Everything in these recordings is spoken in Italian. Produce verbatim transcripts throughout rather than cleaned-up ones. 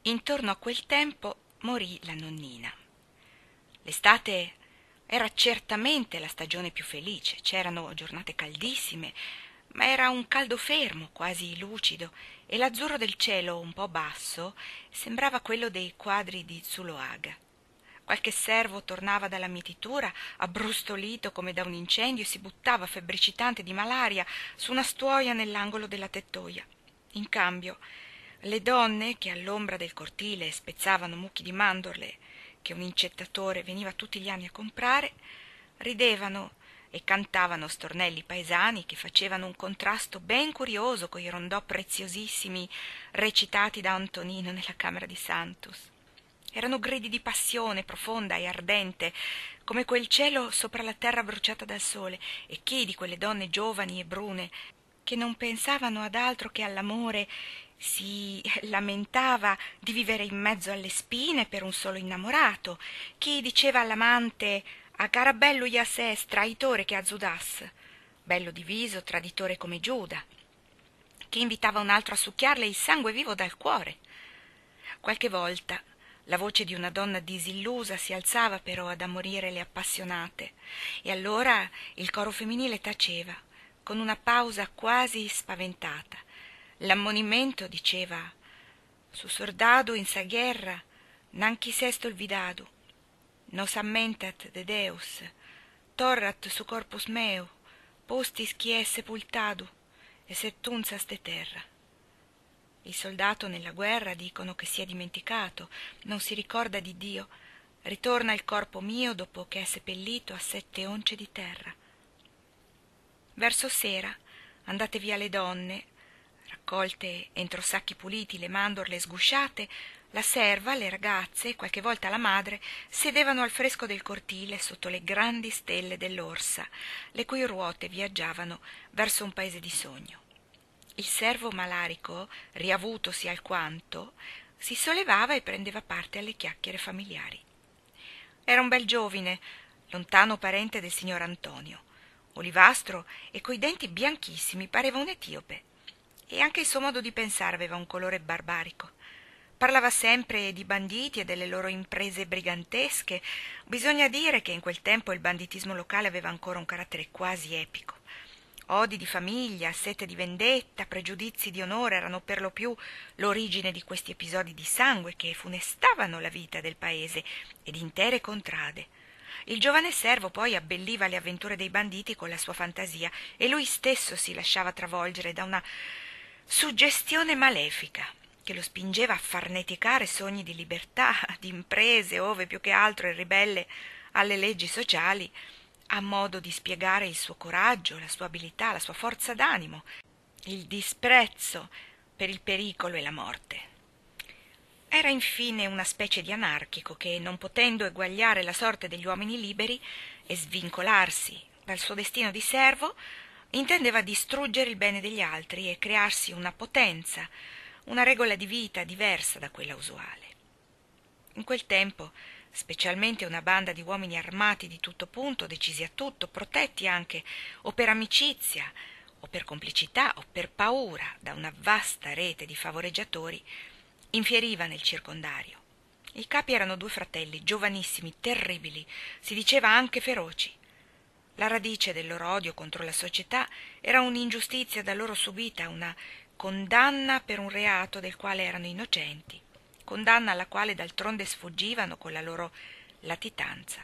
Intorno a quel tempo morì la nonnina. L'estate era certamente la stagione più felice, c'erano giornate caldissime, ma era un caldo fermo, quasi lucido, e l'azzurro del cielo un po' basso sembrava quello dei quadri di Zuloaga. Qualche servo tornava dalla mietitura, abbrustolito come da un incendio, e si buttava febbricitante di malaria su una stuoia nell'angolo della tettoia. In cambio, le donne che all'ombra del cortile spezzavano mucchi di mandorle che un incettatore veniva tutti gli anni a comprare, ridevano e cantavano stornelli paesani che facevano un contrasto ben curioso coi rondò preziosissimi recitati da Antonino nella camera di Santus. Erano gridi di passione profonda e ardente, come quel cielo sopra la terra bruciata dal sole, e chi di quelle donne giovani e brune, che non pensavano ad altro che all'amore, si lamentava di vivere in mezzo alle spine per un solo innamorato, chi diceva all'amante «Agara bello Iasès, traitore che Azudas», bello diviso, traditore come Giuda, chi invitava un altro a succhiarle il sangue vivo dal cuore. Qualche volta la voce di una donna disillusa si alzava però ad ammorire le appassionate, e allora il coro femminile taceva, con una pausa quasi spaventata. L'ammonimento diceva «Su sordado in sa guerra, nan quisest olvidado, nos ammentat de Deus, torrat su corpus meu, postis qui è sepultado, e settunzas de terra». Il soldato nella guerra dicono che si è dimenticato, non si ricorda di Dio, ritorna il corpo mio dopo che è seppellito a sette once di terra. Verso sera andate via le donne, raccolte entro sacchi puliti le mandorle sgusciate, la serva, le ragazze e qualche volta la madre sedevano al fresco del cortile sotto le grandi stelle dell'orsa, le cui ruote viaggiavano verso un paese di sogno. Il servo malarico, riavutosi alquanto, si sollevava e prendeva parte alle chiacchiere familiari. Era un bel giovine, lontano parente del signor Antonio, olivastro e coi denti bianchissimi, pareva un etiope, e anche il suo modo di pensare aveva un colore barbarico. Parlava sempre di banditi e delle loro imprese brigantesche. Bisogna dire che in quel tempo il banditismo locale aveva ancora un carattere quasi epico. Odi di famiglia, sete di vendetta, pregiudizi di onore erano per lo più l'origine di questi episodi di sangue che funestavano la vita del paese e di intere contrade. Il giovane servo poi abbelliva le avventure dei banditi con la sua fantasia, e lui stesso si lasciava travolgere da una suggestione malefica che lo spingeva a farneticare sogni di libertà, di imprese, ove più che altro il ribelle alle leggi sociali, a modo di spiegare il suo coraggio, la sua abilità, la sua forza d'animo, il disprezzo per il pericolo e la morte. Era infine una specie di anarchico che, non potendo eguagliare la sorte degli uomini liberi e svincolarsi dal suo destino di servo, intendeva distruggere il bene degli altri e crearsi una potenza, una regola di vita diversa da quella usuale. In quel tempo, specialmente una banda di uomini armati di tutto punto, decisi a tutto, protetti anche o per amicizia o per complicità o per paura da una vasta rete di favoreggiatori, infieriva nel circondario. I capi erano due fratelli, giovanissimi, terribili, si diceva anche feroci. La radice del loro odio contro la società era un'ingiustizia da loro subita, una condanna per un reato del quale erano innocenti, condanna alla quale d'altronde sfuggivano con la loro latitanza.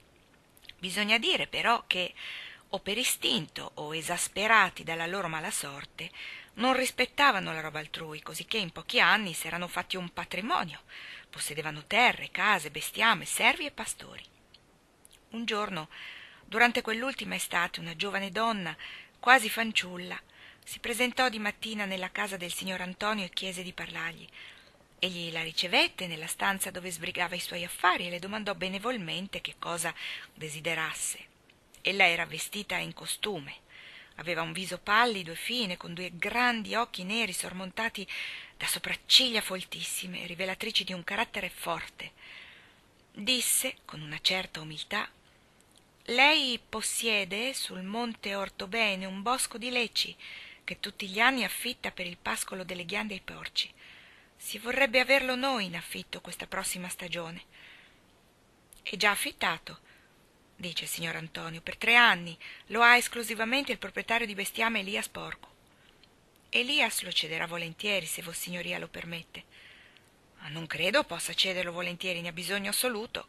Bisogna dire però che, o per istinto o esasperati dalla loro mala sorte, non rispettavano la roba altrui, cosicché in pochi anni s'erano fatti un patrimonio, possedevano terre, case, bestiame, servi e pastori. Un giorno, durante quell'ultima estate, una giovane donna, quasi fanciulla, si presentò di mattina nella casa del signor Antonio e chiese di parlargli. Egli la ricevette nella stanza dove sbrigava i suoi affari e le domandò benevolmente che cosa desiderasse. Ella era vestita in costume, aveva un viso pallido e fine, con due grandi occhi neri sormontati da sopracciglia foltissime, rivelatrici di un carattere forte. Disse, con una certa umiltà: «Lei possiede sul monte Ortobene un bosco di leci che tutti gli anni affitta per il pascolo delle ghiande ai porci. Si vorrebbe averlo noi in affitto questa prossima stagione. È già affittato, dice il signor Antonio, per tre anni. Lo ha esclusivamente il proprietario di bestiame Elias Porco. Elias lo cederà volentieri, se Vossignoria lo permette. Ma non credo possa cederlo volentieri, ne ha bisogno assoluto.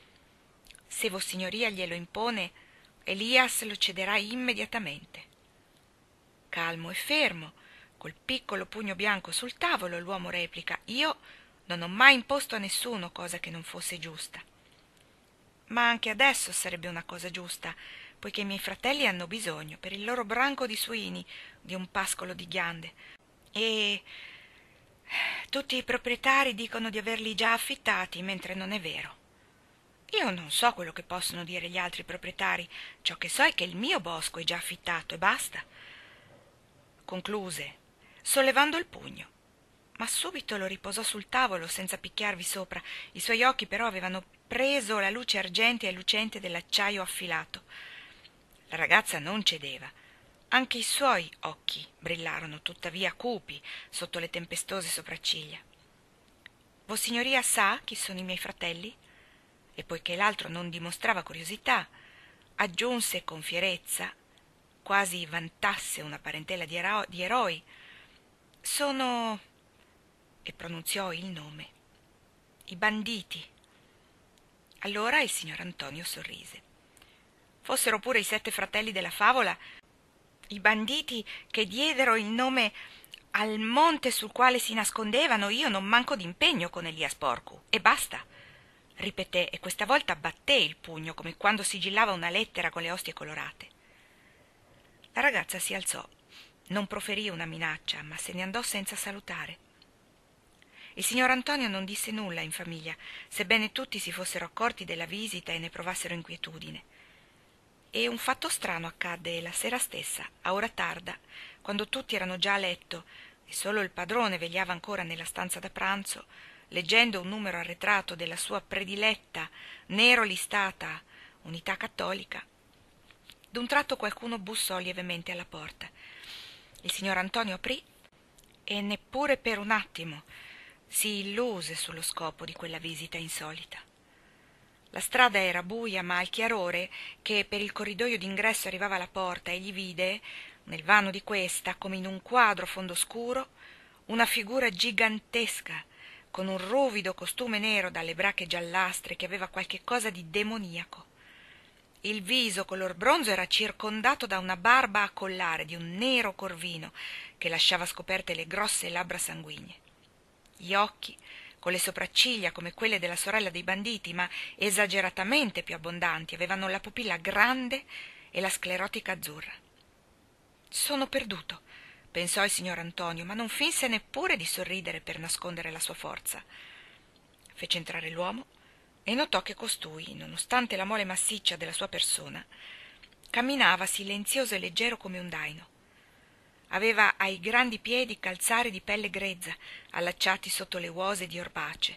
Se Vossignoria glielo impone, Elias lo cederà immediatamente. Calmo e fermo, col piccolo pugno bianco sul tavolo, l'uomo replica: io non ho mai imposto a nessuno cosa che non fosse giusta. Ma anche adesso sarebbe una cosa giusta, poiché i miei fratelli hanno bisogno, per il loro branco di suini, di un pascolo di ghiande. E tutti i proprietari dicono di averli già affittati, mentre non è vero. Io non so quello che possono dire gli altri proprietari, ciò che so è che il mio bosco è già affittato e basta. Concluse, sollevando il pugno, ma subito lo riposò sul tavolo senza picchiarvi sopra. I suoi occhi però avevano preso la luce argentea e lucente dell'acciaio affilato. La ragazza non cedeva. Anche i suoi occhi brillarono, tuttavia cupi, sotto le tempestose sopracciglia. Vossignoria sa chi sono i miei fratelli? E poiché l'altro non dimostrava curiosità, aggiunse con fierezza, quasi vantasse una parentela di, ero- di eroi: sono, e pronunziò il nome, i banditi. Allora il signor Antonio sorrise. Fossero pure i sette fratelli della favola, i banditi che diedero il nome al monte sul quale si nascondevano, io non manco d'impegno con Elias Porcu, e basta, ripeté, e questa volta batté il pugno come quando sigillava una lettera con le ostie colorate. La ragazza si alzò, non proferì una minaccia, ma se ne andò senza salutare. Il signor Antonio non disse nulla in famiglia, sebbene tutti si fossero accorti della visita e ne provassero inquietudine. E un fatto strano accadde la sera stessa, a ora tarda, quando tutti erano già a letto e solo il padrone vegliava ancora nella stanza da pranzo, leggendo un numero arretrato della sua prediletta, nero listata Unità Cattolica. D'un tratto qualcuno bussò lievemente alla porta. Il signor Antonio aprì e neppure per un attimo si illuse sullo scopo di quella visita insolita. La strada era buia, ma al chiarore che per il corridoio d'ingresso arrivava alla porta, egli vide, nel vano di questa, come in un quadro a fondo scuro, una figura gigantesca, con un ruvido costume nero dalle brache giallastre che aveva qualche cosa di demoniaco. Il viso color bronzo era circondato da una barba a collare di un nero corvino che lasciava scoperte le grosse labbra sanguigne. Gli occhi, con le sopracciglia come quelle della sorella dei banditi, ma esageratamente più abbondanti, avevano la pupilla grande e la sclerotica azzurra. «Sono perduto», pensò il signor Antonio, ma non finse neppure di sorridere per nascondere la sua forza. Fece entrare l'uomo e notò che costui, nonostante la mole massiccia della sua persona, camminava silenzioso e leggero come un daino. Aveva ai grandi piedi calzari di pelle grezza, allacciati sotto le uose di orbace.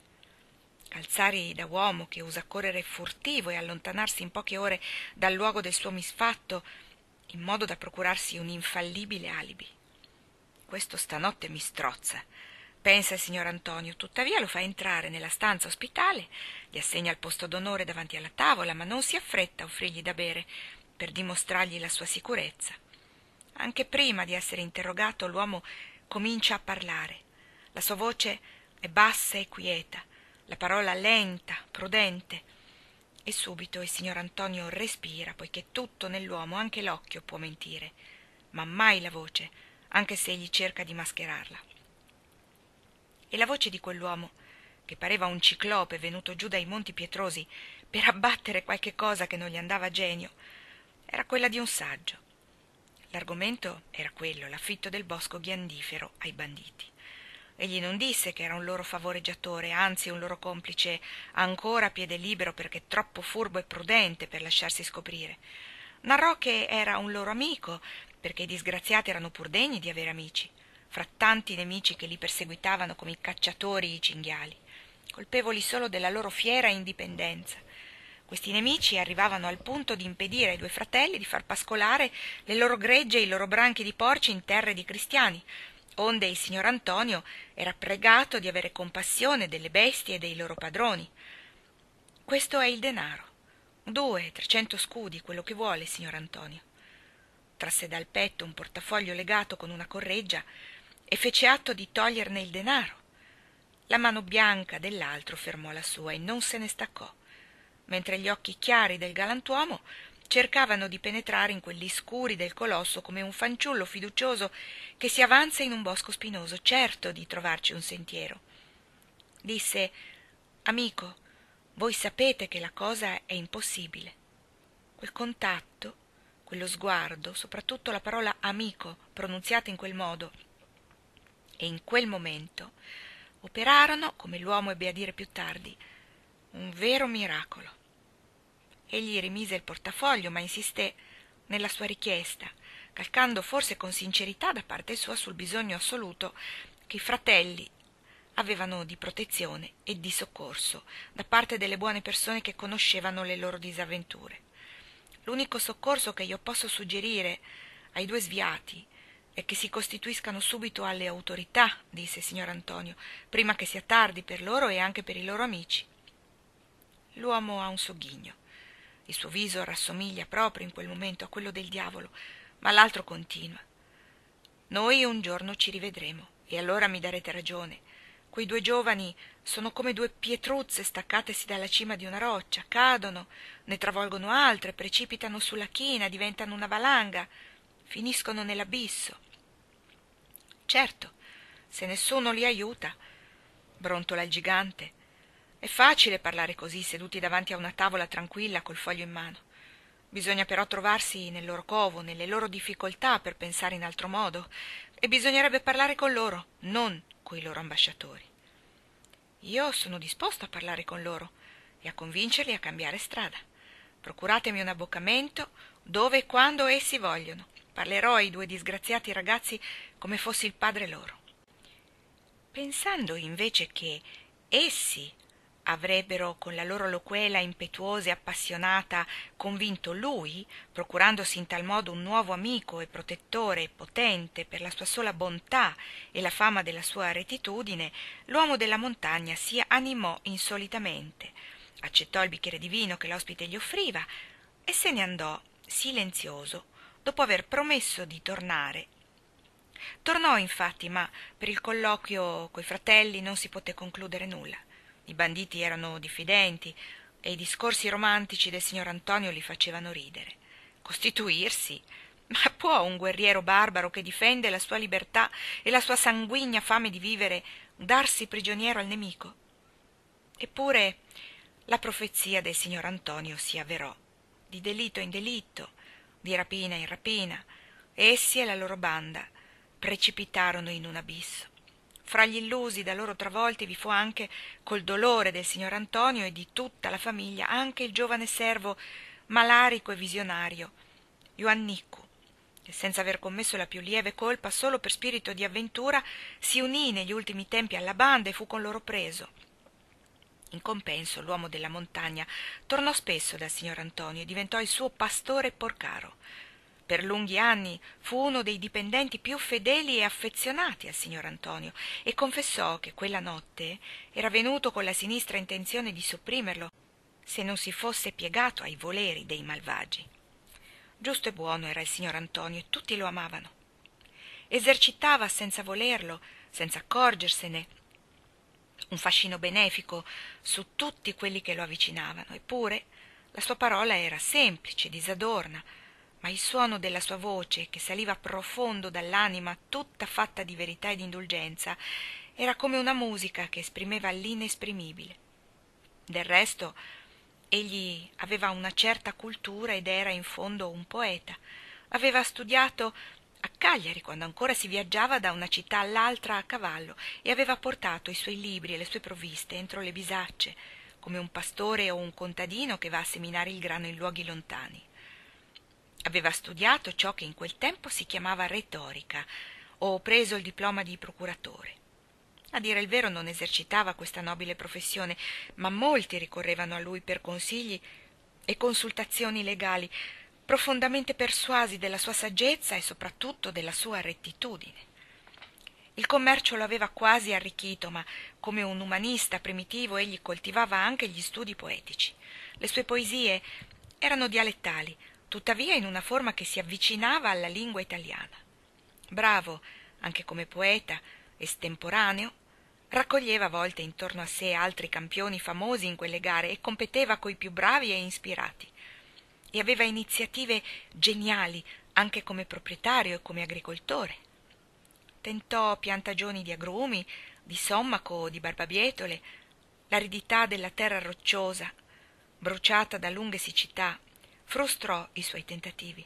Calzari da uomo che usa correre furtivo e allontanarsi in poche ore dal luogo del suo misfatto, in modo da procurarsi un infallibile alibi. Questo stanotte mi strozza, pensa il signor Antonio, tuttavia lo fa entrare nella stanza ospitale, gli assegna il posto d'onore davanti alla tavola, ma non si affretta a offrirgli da bere per dimostrargli la sua sicurezza. Anche prima di essere interrogato l'uomo comincia a parlare. La sua voce è bassa e quieta, la parola lenta, prudente. E subito il signor Antonio respira, poiché tutto nell'uomo, anche l'occhio, può mentire, ma mai la voce, anche se egli cerca di mascherarla. E la voce di quell'uomo, che pareva un ciclope venuto giù dai monti pietrosi per abbattere qualche cosa che non gli andava a genio, era quella di un saggio. L'argomento era quello, l'affitto del bosco ghiandifero ai banditi. Egli non disse che era un loro favoreggiatore, anzi un loro complice ancora a piede libero perché troppo furbo e prudente per lasciarsi scoprire. Narrò che era un loro amico, perché i disgraziati erano pur degni di avere amici, fra tanti nemici che li perseguitavano come i cacciatori i cinghiali, colpevoli solo della loro fiera indipendenza. Questi nemici arrivavano al punto di impedire ai due fratelli di far pascolare le loro gregge e i loro branchi di porci in terre di cristiani, onde il signor Antonio era pregato di avere compassione delle bestie e dei loro padroni. Questo è il denaro. Due, trecento scudi, quello che vuole, signor Antonio. Trasse dal petto un portafoglio legato con una correggia e fece atto di toglierne il denaro. La mano bianca dell'altro fermò la sua e non se ne staccò, mentre gli occhi chiari del galantuomo cercavano di penetrare in quelli scuri del colosso come un fanciullo fiducioso che si avanza in un bosco spinoso, certo di trovarci un sentiero. Disse: «Amico, voi sapete che la cosa è impossibile». Quel contatto, quello sguardo, soprattutto la parola amico pronunziata in quel modo e in quel momento, operarono, come l'uomo ebbe a dire più tardi, un vero miracolo. Egli rimise il portafoglio, ma insisté nella sua richiesta, calcando forse con sincerità da parte sua sul bisogno assoluto che i fratelli avevano di protezione e di soccorso da parte delle buone persone che conoscevano le loro disavventure. L'unico soccorso che io posso suggerire ai due sviati è che si costituiscano subito alle autorità, disse il signor Antonio, prima che sia tardi per loro e anche per i loro amici. L'uomo ha un sogghigno. Il suo viso rassomiglia proprio in quel momento a quello del diavolo, ma l'altro continua. Noi un giorno ci rivedremo, e allora mi darete ragione. Quei due giovani sono come due pietruzze staccatesi dalla cima di una roccia, cadono, ne travolgono altre, precipitano sulla china, diventano una valanga, finiscono nell'abisso. Certo, se nessuno li aiuta, brontola il gigante. È facile parlare così, seduti davanti a una tavola tranquilla col foglio in mano. Bisogna però trovarsi nel loro covo, nelle loro difficoltà per pensare in altro modo, e bisognerebbe parlare con loro, non coi loro ambasciatori. Io sono disposto a parlare con loro e a convincerli a cambiare strada. Procuratemi un abboccamento dove e quando essi vogliono. Parlerò ai due disgraziati ragazzi come fossi il padre loro. Pensando invece che essi avrebbero con la loro loquela impetuosa e appassionata convinto lui, procurandosi in tal modo un nuovo amico e protettore potente per la sua sola bontà e la fama della sua rettitudine, l'uomo della montagna si animò insolitamente, accettò il bicchiere di vino che l'ospite gli offriva e se ne andò silenzioso dopo aver promesso di tornare. Tornò infatti, ma per il colloquio coi fratelli non si poté concludere nulla. I banditi erano diffidenti e i discorsi romantici del signor Antonio li facevano ridere. Costituirsi? Ma può un guerriero barbaro che difende la sua libertà e la sua sanguigna fame di vivere darsi prigioniero al nemico? Eppure la profezia del signor Antonio si avverò. Di delitto in delitto, di rapina in rapina, essi e la loro banda precipitarono in un abisso. Fra gli illusi da loro travolti vi fu anche, col dolore del signor Antonio e di tutta la famiglia, anche il giovane servo malarico e visionario, Ioanniccu, che senza aver commesso la più lieve colpa, solo per spirito di avventura, si unì negli ultimi tempi alla banda e fu con loro preso. In compenso, l'uomo della montagna tornò spesso dal signor Antonio e diventò il suo pastore porcaro. Per lunghi anni fu uno dei dipendenti più fedeli e affezionati al signor Antonio e confessò che quella notte era venuto con la sinistra intenzione di sopprimerlo se non si fosse piegato ai voleri dei malvagi. Giusto e buono era il signor Antonio e tutti lo amavano. Esercitava senza volerlo, senza accorgersene, un fascino benefico su tutti quelli che lo avvicinavano, eppure la sua parola era semplice, disadorna, ma il suono della sua voce, che saliva profondo dall'anima, tutta fatta di verità e di indulgenza, era come una musica che esprimeva l'inesprimibile. Del resto, egli aveva una certa cultura ed era in fondo un poeta. Aveva studiato a Cagliari, quando ancora si viaggiava da una città all'altra a cavallo, e aveva portato i suoi libri e le sue provviste entro le bisacce, come un pastore o un contadino che va a seminare il grano in luoghi lontani. Aveva studiato ciò che in quel tempo si chiamava retorica, o preso il diploma di procuratore. A dire il vero non esercitava questa nobile professione, ma molti ricorrevano a lui per consigli e consultazioni legali, profondamente persuasi della sua saggezza e soprattutto della sua rettitudine. Il commercio lo aveva quasi arricchito, ma come un umanista primitivo egli coltivava anche gli studi poetici. Le sue poesie erano dialettali, tuttavia in una forma che si avvicinava alla lingua italiana. Bravo anche come poeta, estemporaneo, raccoglieva a volte intorno a sé altri campioni famosi in quelle gare e competeva coi più bravi e ispirati. E aveva iniziative geniali anche come proprietario e come agricoltore. Tentò piantagioni di agrumi, di sommaco, di barbabietole, l'aridità della terra rocciosa, bruciata da lunghe siccità, frustrò i suoi tentativi.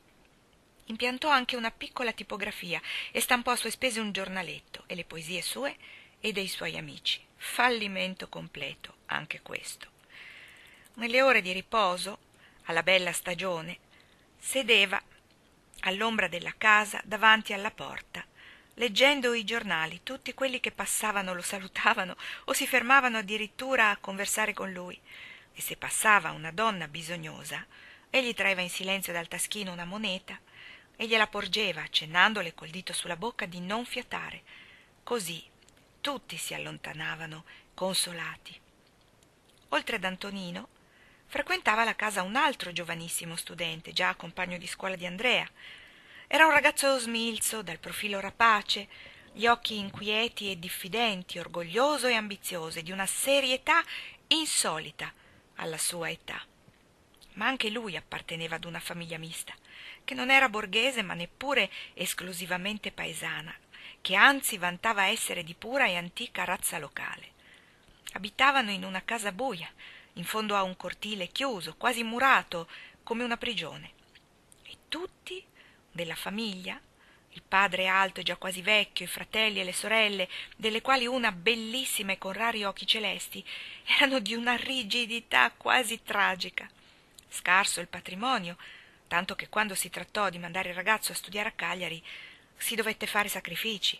Impiantò anche una piccola tipografia e stampò a sue spese un giornaletto e le poesie sue e dei suoi amici. Fallimento completo, anche questo. Nelle ore di riposo, alla bella stagione, sedeva all'ombra della casa davanti alla porta, leggendo i giornali. Tutti quelli che passavano lo salutavano o si fermavano addirittura a conversare con lui, e se passava una donna bisognosa, egli traeva in silenzio dal taschino una moneta e gliela porgeva, accennandole col dito sulla bocca di non fiatare. Così tutti si allontanavano, consolati. Oltre ad Antonino, frequentava la casa un altro giovanissimo studente, già compagno di scuola di Andrea. Era un ragazzo smilzo, dal profilo rapace, gli occhi inquieti e diffidenti, orgoglioso e ambizioso, e di una serietà insolita alla sua età. Ma anche lui apparteneva ad una famiglia mista, che non era borghese ma neppure esclusivamente paesana, che anzi vantava essere di pura e antica razza locale. Abitavano in una casa buia, in fondo a un cortile chiuso, quasi murato, come una prigione. E tutti della famiglia, il padre alto e già quasi vecchio, i fratelli e le sorelle, delle quali una bellissima e con rari occhi celesti, erano di una rigidità quasi tragica. Scarso il patrimonio, tanto che quando si trattò di mandare il ragazzo a studiare a Cagliari si dovette fare sacrifici.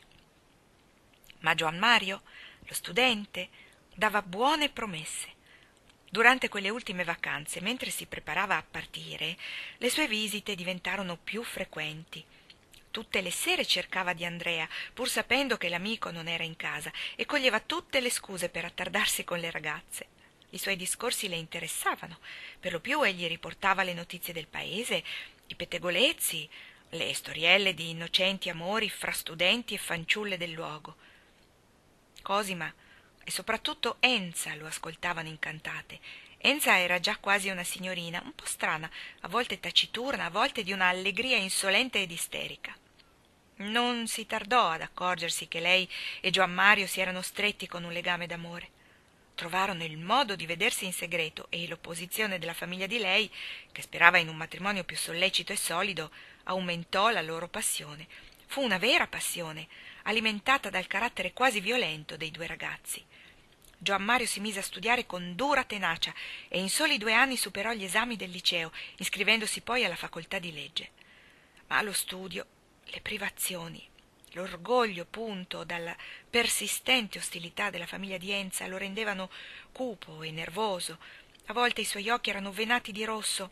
Ma Gioan Mario, lo studente, dava buone promesse. Durante quelle ultime vacanze, mentre si preparava a partire, le sue visite diventarono più frequenti. Tutte le sere cercava di Andrea, pur sapendo che l'amico non era in casa, e coglieva tutte le scuse per attardarsi con le ragazze. I suoi discorsi le interessavano, per lo più egli riportava le notizie del paese, i pettegolezzi, le storielle di innocenti amori fra studenti e fanciulle del luogo. Cosima e soprattutto Enza lo ascoltavano incantate. Enza era già quasi una signorina, un po' strana, a volte taciturna, a volte di una allegria insolente ed isterica. Non si tardò ad accorgersi che lei e Gioan Mario si erano stretti con un legame d'amore. Trovarono il modo di vedersi in segreto e l'opposizione della famiglia di lei, che sperava in un matrimonio più sollecito e solido, aumentò la loro passione. Fu una vera passione, alimentata dal carattere quasi violento dei due ragazzi. Gioan Mario si mise a studiare con dura tenacia e in soli due anni superò gli esami del liceo, iscrivendosi poi alla facoltà di legge. Ma lo studio, le privazioni, l'orgoglio punto dalla persistente ostilità della famiglia di Enza lo rendevano cupo e nervoso. A volte i suoi occhi erano venati di rosso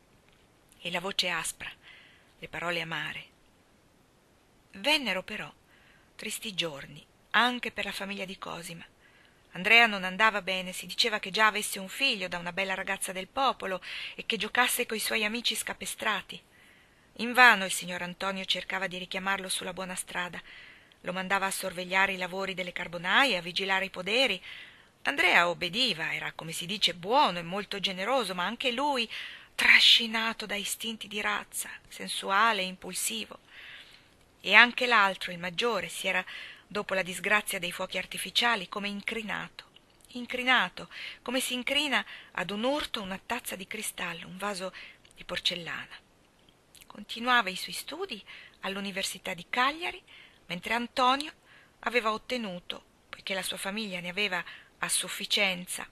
e la voce aspra, le parole amare. Vennero però tristi giorni anche per la famiglia di Cosima. Andrea non andava bene, si diceva che già avesse un figlio da una bella ragazza del popolo e che giocasse coi suoi amici scapestrati. Invano il signor Antonio cercava di richiamarlo sulla buona strada. Lo mandava a sorvegliare i lavori delle carbonaie, a vigilare i poderi. Andrea obbediva, era, come si dice, buono e molto generoso, ma anche lui trascinato da istinti di razza, sensuale e impulsivo. E anche l'altro, il maggiore, si era, dopo la disgrazia dei fuochi artificiali, come incrinato, incrinato, come si incrina ad un urto una tazza di cristallo, un vaso di porcellana. Continuava i suoi studi all'Università di Cagliari, mentre Antonio aveva ottenuto, poiché la sua famiglia ne aveva a sufficienza,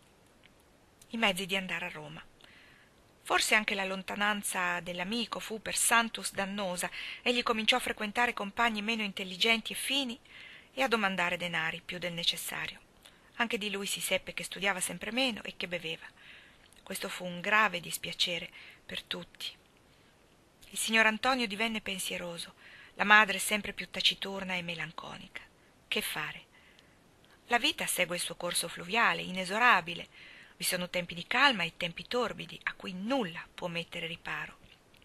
i mezzi di andare a Roma. Forse anche la lontananza dell'amico fu per Santus dannosa. Egli cominciò a frequentare compagni meno intelligenti e fini e a domandare denari più del necessario. Anche di lui si seppe che studiava sempre meno e che beveva. Questo fu un grave dispiacere per tutti. Il signor Antonio divenne pensieroso. la madre sempre più taciturna e melanconica. Che fare? La vita segue il suo corso fluviale, inesorabile. Vi sono tempi di calma e tempi torbidi a cui nulla può mettere riparo.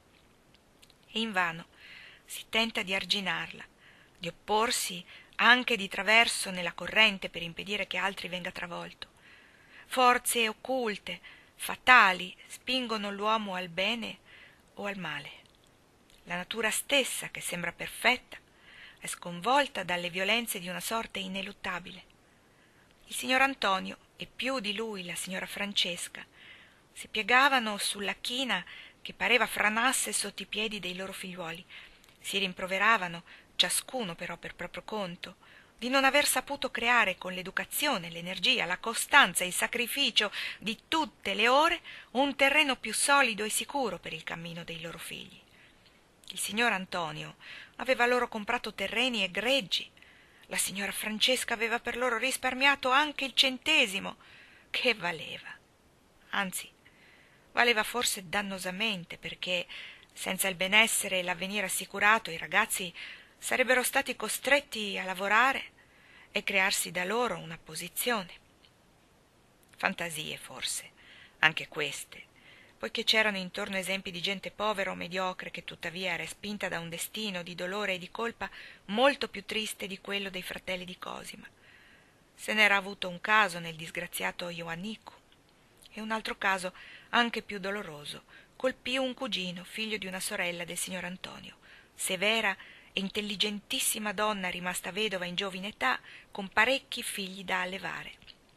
E invano si tenta di arginarla, di opporsi anche di traverso nella corrente per impedire che altri venga travolto. Forze occulte, fatali, spingono l'uomo al bene o al male. La natura stessa, che sembra perfetta, è sconvolta dalle violenze di una sorte ineluttabile. Il signor Antonio e più di lui la signora Francesca si piegavano sulla china che pareva franasse sotto i piedi dei loro figliuoli, si rimproveravano, ciascuno però per proprio conto, di non aver saputo creare con l'educazione, l'energia, la costanza e il sacrificio di tutte le ore un terreno più solido e sicuro per il cammino dei loro figli. Il signor Antonio aveva loro comprato terreni e greggi, la signora Francesca aveva per loro risparmiato anche il centesimo, che valeva. Anzi, valeva forse dannosamente, perché senza il benessere e l'avvenire assicurato i ragazzi sarebbero stati costretti a lavorare e crearsi da loro una posizione. Fantasie forse, anche queste, poiché c'erano intorno esempi di gente povera o mediocre che tuttavia era spinta da un destino di dolore e di colpa molto più triste di quello dei fratelli di Cosima. Se n'era avuto un caso nel disgraziato Ioannico, e un altro caso anche più doloroso colpì un cugino, figlio di una sorella del signor Antonio, severa e intelligentissima donna rimasta vedova in giovine età, con parecchi figli da allevare.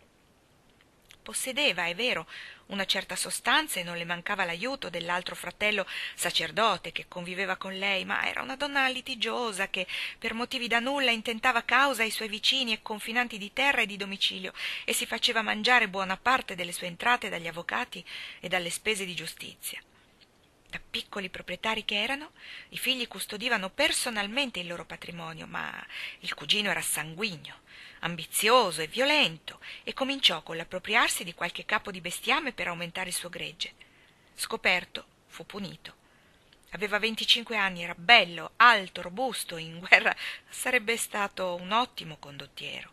Possedeva, è vero, una certa sostanza e non le mancava l'aiuto dell'altro fratello sacerdote che conviveva con lei, ma era una donna litigiosa che per motivi da nulla intentava causa ai suoi vicini e confinanti di terra e di domicilio e si faceva mangiare buona parte delle sue entrate dagli avvocati e dalle spese di giustizia. Da piccoli proprietari che erano, i figli custodivano personalmente il loro patrimonio, ma il cugino era sanguigno, ambizioso e violento, e cominciò con l'appropriarsi di qualche capo di bestiame per aumentare il suo gregge. Scoperto, fu punito. Aveva venticinque anni, era bello, alto, robusto, in guerra sarebbe stato un ottimo condottiero.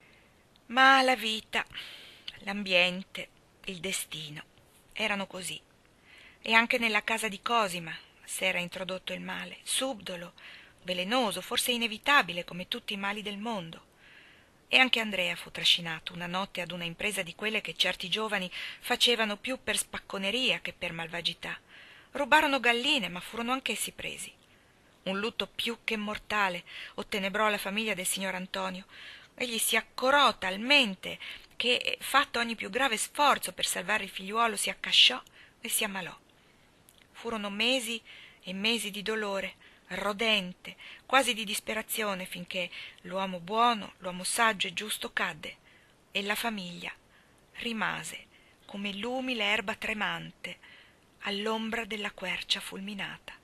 Ma la vita, l'ambiente, il destino erano così. E anche nella casa di Cosima s'era introdotto il male, subdolo, velenoso, forse inevitabile come tutti i mali del mondo. E anche Andrea fu trascinato una notte ad una impresa di quelle che certi giovani facevano più per spacconeria che per malvagità. Rubarono galline, ma furono anch'essi presi. Un lutto più che mortale ottenebrò la famiglia del signor Antonio. Egli si accorò talmente che, fatto ogni più grave sforzo per salvare il figliuolo, si accasciò e si ammalò. Furono mesi e mesi di dolore, rodente, quasi di disperazione, finché l'uomo buono, l'uomo saggio e giusto cadde, e la famiglia rimase come l'umile erba tremante all'ombra della quercia fulminata.